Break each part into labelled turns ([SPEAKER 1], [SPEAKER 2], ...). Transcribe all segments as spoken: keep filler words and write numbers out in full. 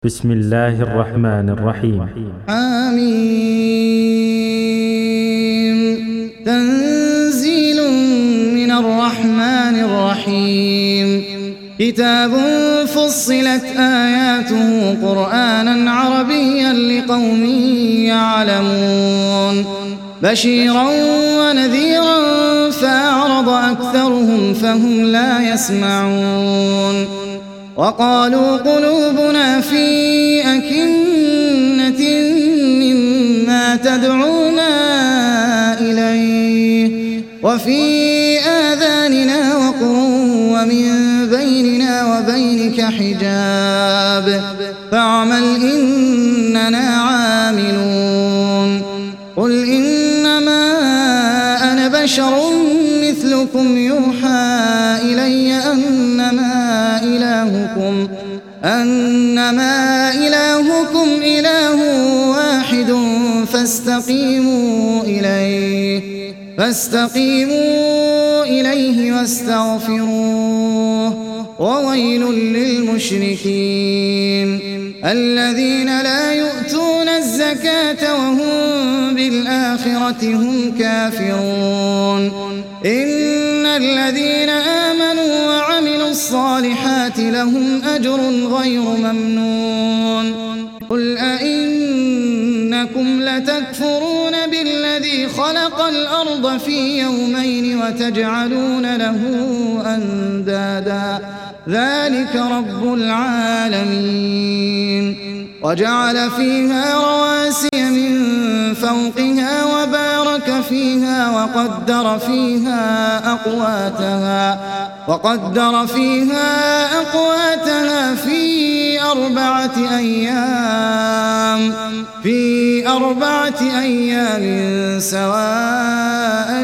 [SPEAKER 1] بسم الله الرحمن الرحيم.
[SPEAKER 2] آمين. تنزيل من الرحمن الرحيم. كتاب فصلت آياته قرآنا عربيا لقوم يعلمون بشيرا ونذيرا فأعرض أكثرهم فهم لا يسمعون وقالوا قلوبنا في أكنة مما تدعونا إليه وفي آذاننا وقر ومن بيننا وبينك حجاب فاعمل إننا عاملون. قل إنما أنا بشر مثلكم يوحى إلي أنما إلهكم أنما إلهكم إله واحد فاستقيموا إليه فاستقيموا إليه واستغفروه وويل للمشركين الذين لا يؤتون الزكاة وهم بالآخرة هم كافرون. إن الذين آمنوا وعملوا الصالحات لهم أجر غير ممنون. قل أئنكم لتكفرون بالذي خلق الأرض في يومين وتجعلون له أندادا ذلك رب العالمين. وجعل فيها رواسي من فوقها وبارك فيها وقدر فيها أقواتها وقدر فيها أقواتها في أربعة أيام في أربعة أيام سواء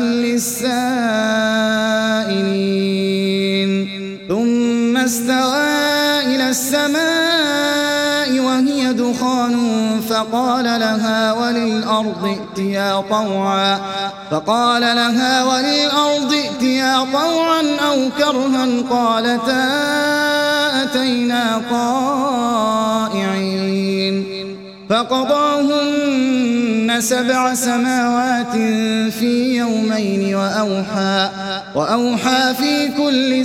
[SPEAKER 2] للسائلين. ثم استوى إلى السماء وهي دخان فقال لها وللأرض ائتيا طوعا فقال لها وللأرض ائتيا طوعا أو كرها قالتا أتينا طائعين. فقضاهن سبع سماوات في يومين وأوحى وأوحى في كل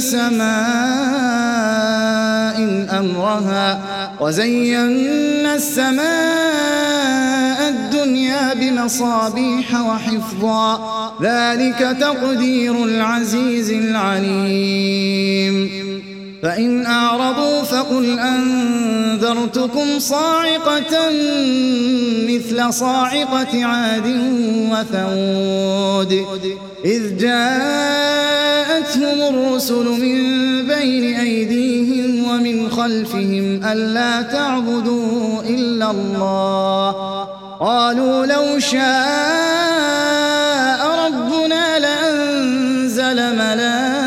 [SPEAKER 2] سماء أمرها وزينا السماء الدنيا بمصابيح وحفظا ذلك تقدير العزيز العليم. فإن أعرضوا فقل أنذرتكم صاعقة مثل صاعقة عاد وثمود إذ جاءتهم الرسل من بين أيديهم ومن خلفهم ألا تعبدوا إلا الله قالوا لو شاء ربنا لأنزل ملائكة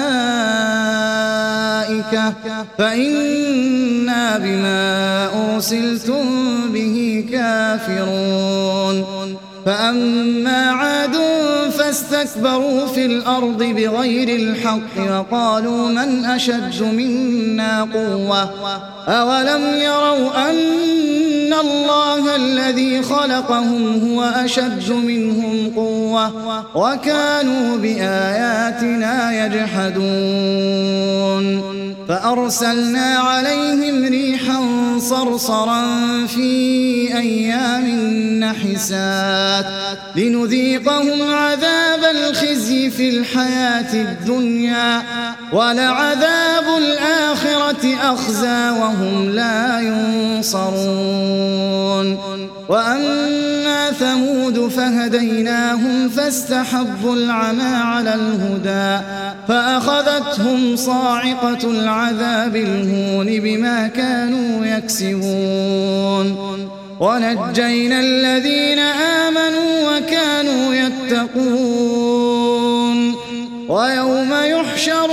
[SPEAKER 2] فإنا بما أرسلتم به كافرون. فأما عاد فاستكبروا في الأرض بغير الحق وقالوا من أشد منا قوة أولم يروا أن الله الذي خلقهم هو أشد منهم قوة وكانوا بآياتنا يجحدون. فأرسلنا عليهم ريحا صرصرا في أيام نحسات لنذيقهم عذاب الخزي في الحياة الدنيا ولعذاب الآخرة أخزى وهم لا ينصرون. وأما ثمود فهديناهم فاستحبوا العمى على الهدى فأخذتهم صاعقة العذاب الهون بما كانوا يكسبون ونجينا الذين آمنوا وكانوا يتقون. ويوم يحشر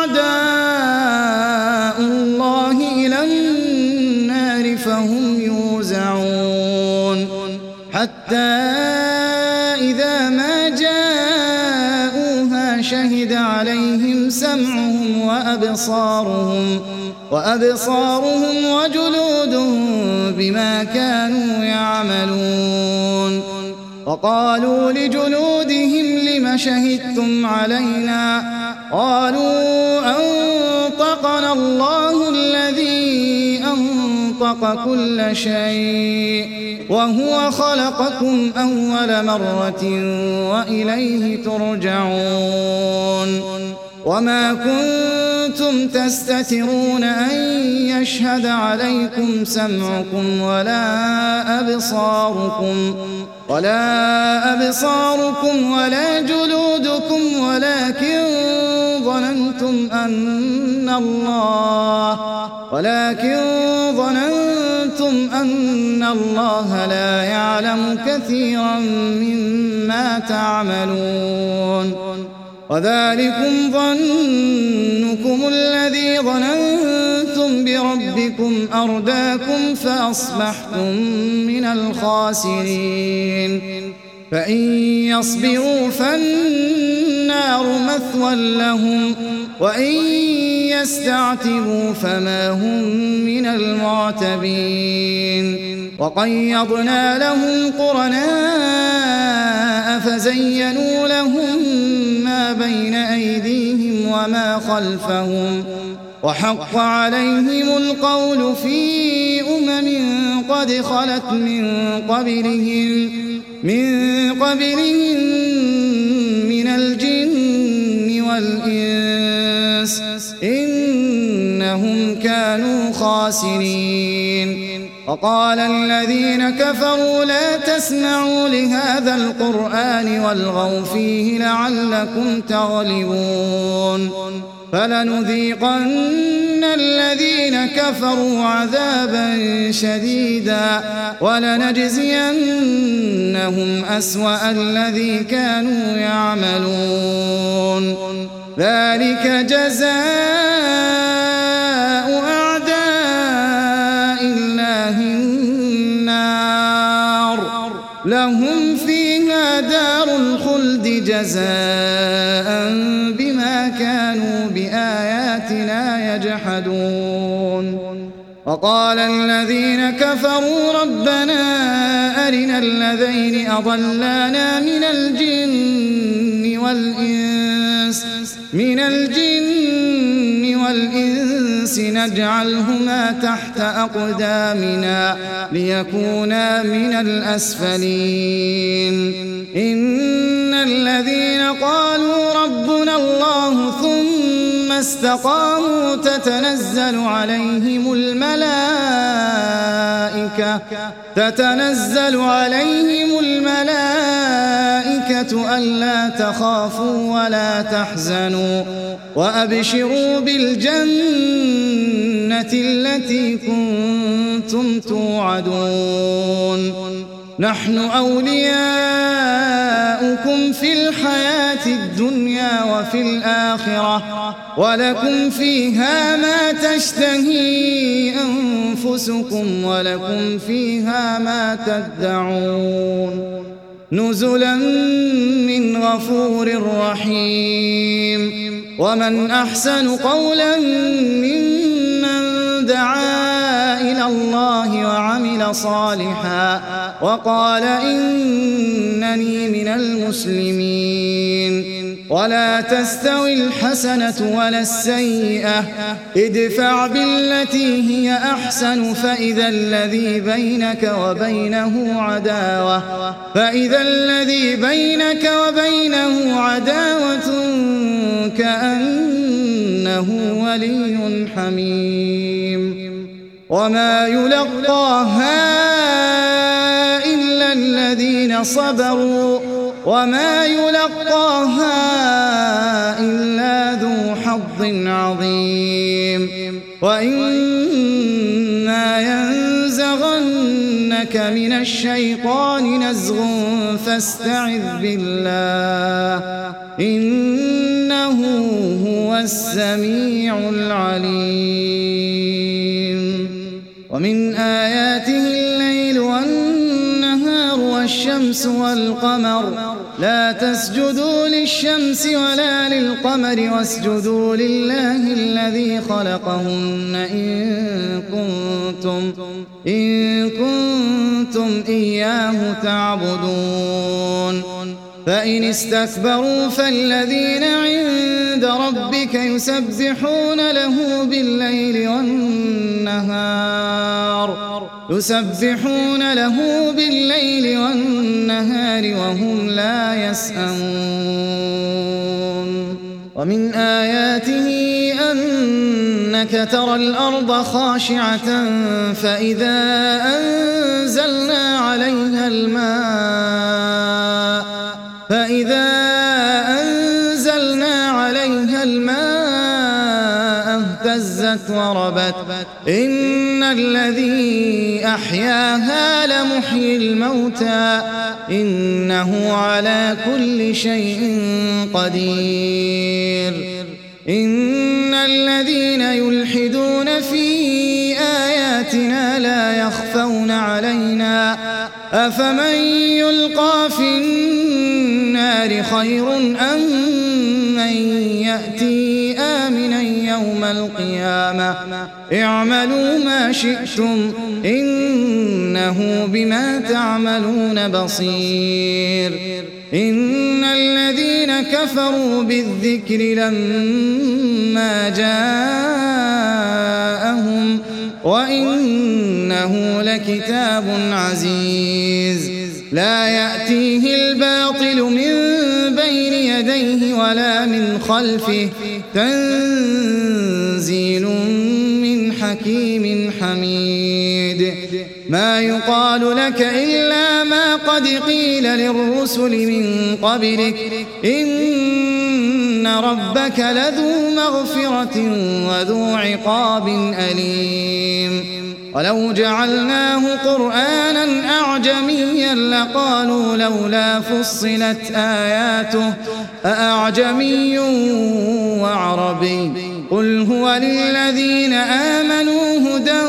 [SPEAKER 2] أعداء الله إلى النار فهم يوزعون حتى إذا ما جاءوها شهد عليهم سمعهم وأبصارهم وأبصارهم وجلودهم بما كانوا يعملون. وقالوا لجلودهم لم شهدتم علينا؟ قالوا أنطقنا الله الذي أنطق كل شيء وهو خلقكم أول مرة وإليه ترجعون. وما كنتم تستترون أن يشهد عليكم سمعكم ولا أبصاركم ولا أبصاركم ولا جلودكم ولكن ظننتم أن الله ولكن ظننتم أن الله لا يعلم كثيرا مما تعملون. وذلكم ظنكم الذي ظننتم بربكم أرداكم فأصبحتم من الخاسرين. فإن يصبروا فالنار مثوى لهم وإن يستعتبوا فما هم من المعتبين. وقيضنا لهم قرناء فزينوا لهم ما بين أيديهم وما خلفهم وحق عليهم القول في أمم قد خلت من قبلهم من قبلهم من الجن والإنس إنهم كانوا خاسرين. وقال الذين كفروا لا تسمعوا لهذا القرآن والغوا فيه لعلكم تغلبون. فلنذيقن الذين كفروا عذابا شديدا ولنجزينهم أسوأ الذي كانوا يعملون. ذلك جزاء أعداء الله النار لهم فيها دار الخلد جزاء بما كانوا بآياتنا يجحدون. وقال الذين كفروا ربنا أرنا الذين أضلانا من الجن والإنس من الجن والإنس نجعلهما تحت أقدامنا ليكونا من الأسفلين. إن الذين قالوا ربنا الله ثم استقاموا تتنزل عليهم الملائكة تتنزل عليهم الملائكة ألا تخافوا ولا تحزنوا وأبشروا بالجنة التي كنتم توعدون. نحن أولياؤكم في الحياة الدنيا وفي الآخرة ولكم فيها ما تشتهي أنفسكم ولكم فيها ما تدعون. نزلا من غفور رحيم. ومن أحسن قولا ممن دعا إلى الله وعمل صالحا وقال إنني من المسلمين. ولا تستوي الحسنة ولا السيئة ادفع بالتي هي أحسن فإذا الذي بينك وبينه عداوة فإذا الذي بينك وبينه عداوة كأنه ولي حميم. وما يلقاها إلا الذين صبروا وما يلقاها إلا ذو حظ عظيم. وإما ينزغنك من الشيطان نزغ فاستعذ بالله إنه هو السميع العليم. ومن آياته الليل والنهار والشمس والقمر لا تسجدوا للشمس ولا للقمر واسجدوا لله الذي خلقهن إن كنتم, إن كنتم إياه تعبدون فإن استكبروا فالذين عند ربك يسبحون له بالليل والنهار يسبحون له بالليل والنهار وهم لا يسأمون ومن آياته أنك ترى الأرض خاشعة فإذا أنزلنا عليها الماء فإذا أنزلنا عليها الماء اهتزت وربت إن الذي أحياها لمحيي الموتى إنه على كل شيء قدير إن الذين يلحدون في آياتنا لا يخفون علينا أفمن يلقى في النار خير أم من يأتي آمنا يوم القيامة اعملوا ما شئتم إنه بما تعملون بصير إن الذين كفروا بالذكر لما جاءهم وإنه لكتاب عزيز لا يأتيه الباطل من بين يديه ولا من خلفه تنزيل من حكيم حميد ما يقال لك إلا ما قد قيل للرسل من قبلك إن ربك لذو مغفرة وذو عقاب أليم ولو جعلناه قرآنا أعجميا لقالوا لولا فصلت آياته أأعجمي وعربي قل هو للذين آمنوا هدى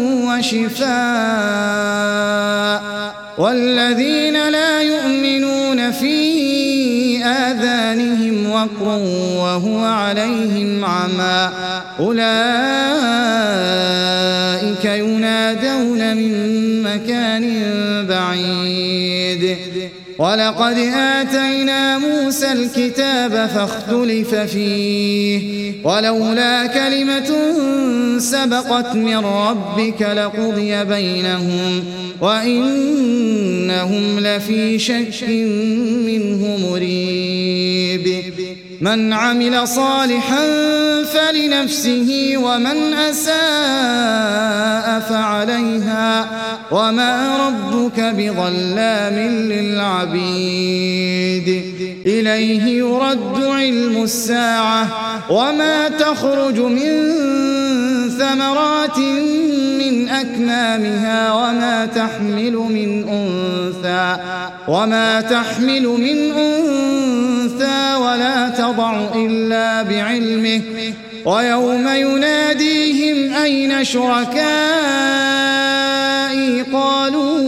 [SPEAKER 2] وشفاء والذين لا يؤمنون في آذانهم وقر وهو عليهم عمى أولئك ينادون من مكان بعيد ولقد آتينا موسى الكتاب فاختلف فيه ولولا كلمة سبقت من ربك لقضي بينهم وإنهم لفي شك منه مريب من عمل صالحا فلنفسه ومن أساء فعليها وما ربك بظلام للعبيد إليه يرد علم الساعة وما تخرج من ثمرات من أكمامها وما تحمل من أنثى وما تحمل من أنثى ولا تضع إلا بعلمه ويوم يناديهم أين شركائي قالوا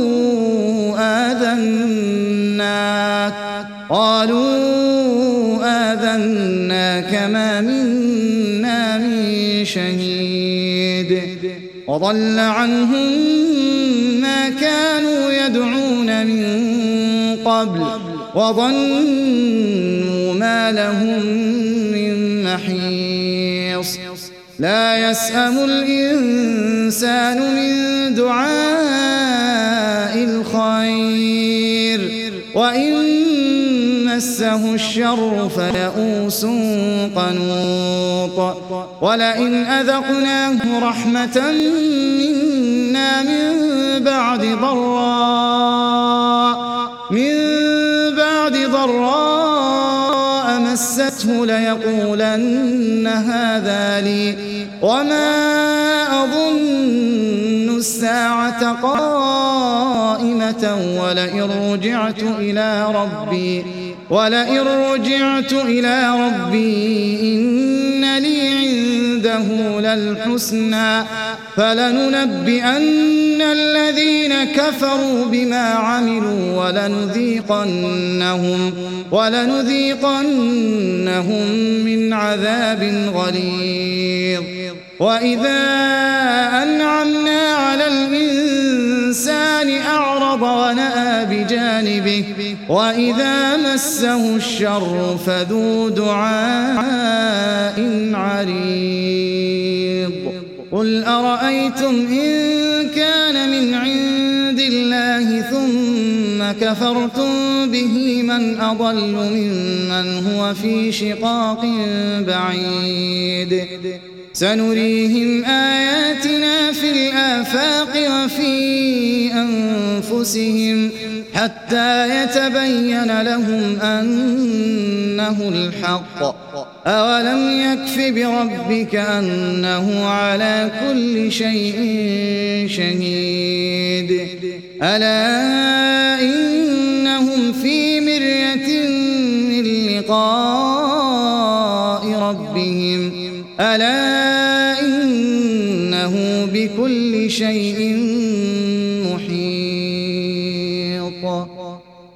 [SPEAKER 2] آذناك قالوا آذناك ما منا من شهيد وضل عنهم ما كانوا يدعون من قبل وظنوا ما لهم من محيص لا يسأم الإنسان من دعاء الخير وإن مسه الشر فيئوس قنوط ولئن أذقناه رحمة منا من بعد ضراء من بعد ضراء مسته ليقولن هذا لي وما أظن الساعة قائمة ولئن رجعت إلى ربي ولئن رجعت إلى ربي إن لي عنده للحسنى فلننبئن الذين كفروا بما عملوا ولنذيقنهم, ولنذيقنهم من عذاب غليظ. وإذا أنعمنا على الإنسان أعرض ونأى بجانبه وإذا مسه الشر فذو دعاء عريض. قل أرأيتم إن كان من عند الله ثم كفرتم به من أضل ممن هو في شقاق بعيد. سنريهم آياتنا في الآفاق وفي أنفسهم حتى يتبين لهم أنه الحق. أولم يكف بربك أنه على كل شيء شهيد. ألا إنهم في مرية من لقاء ربهم ألا إنه بكل شيء محيط.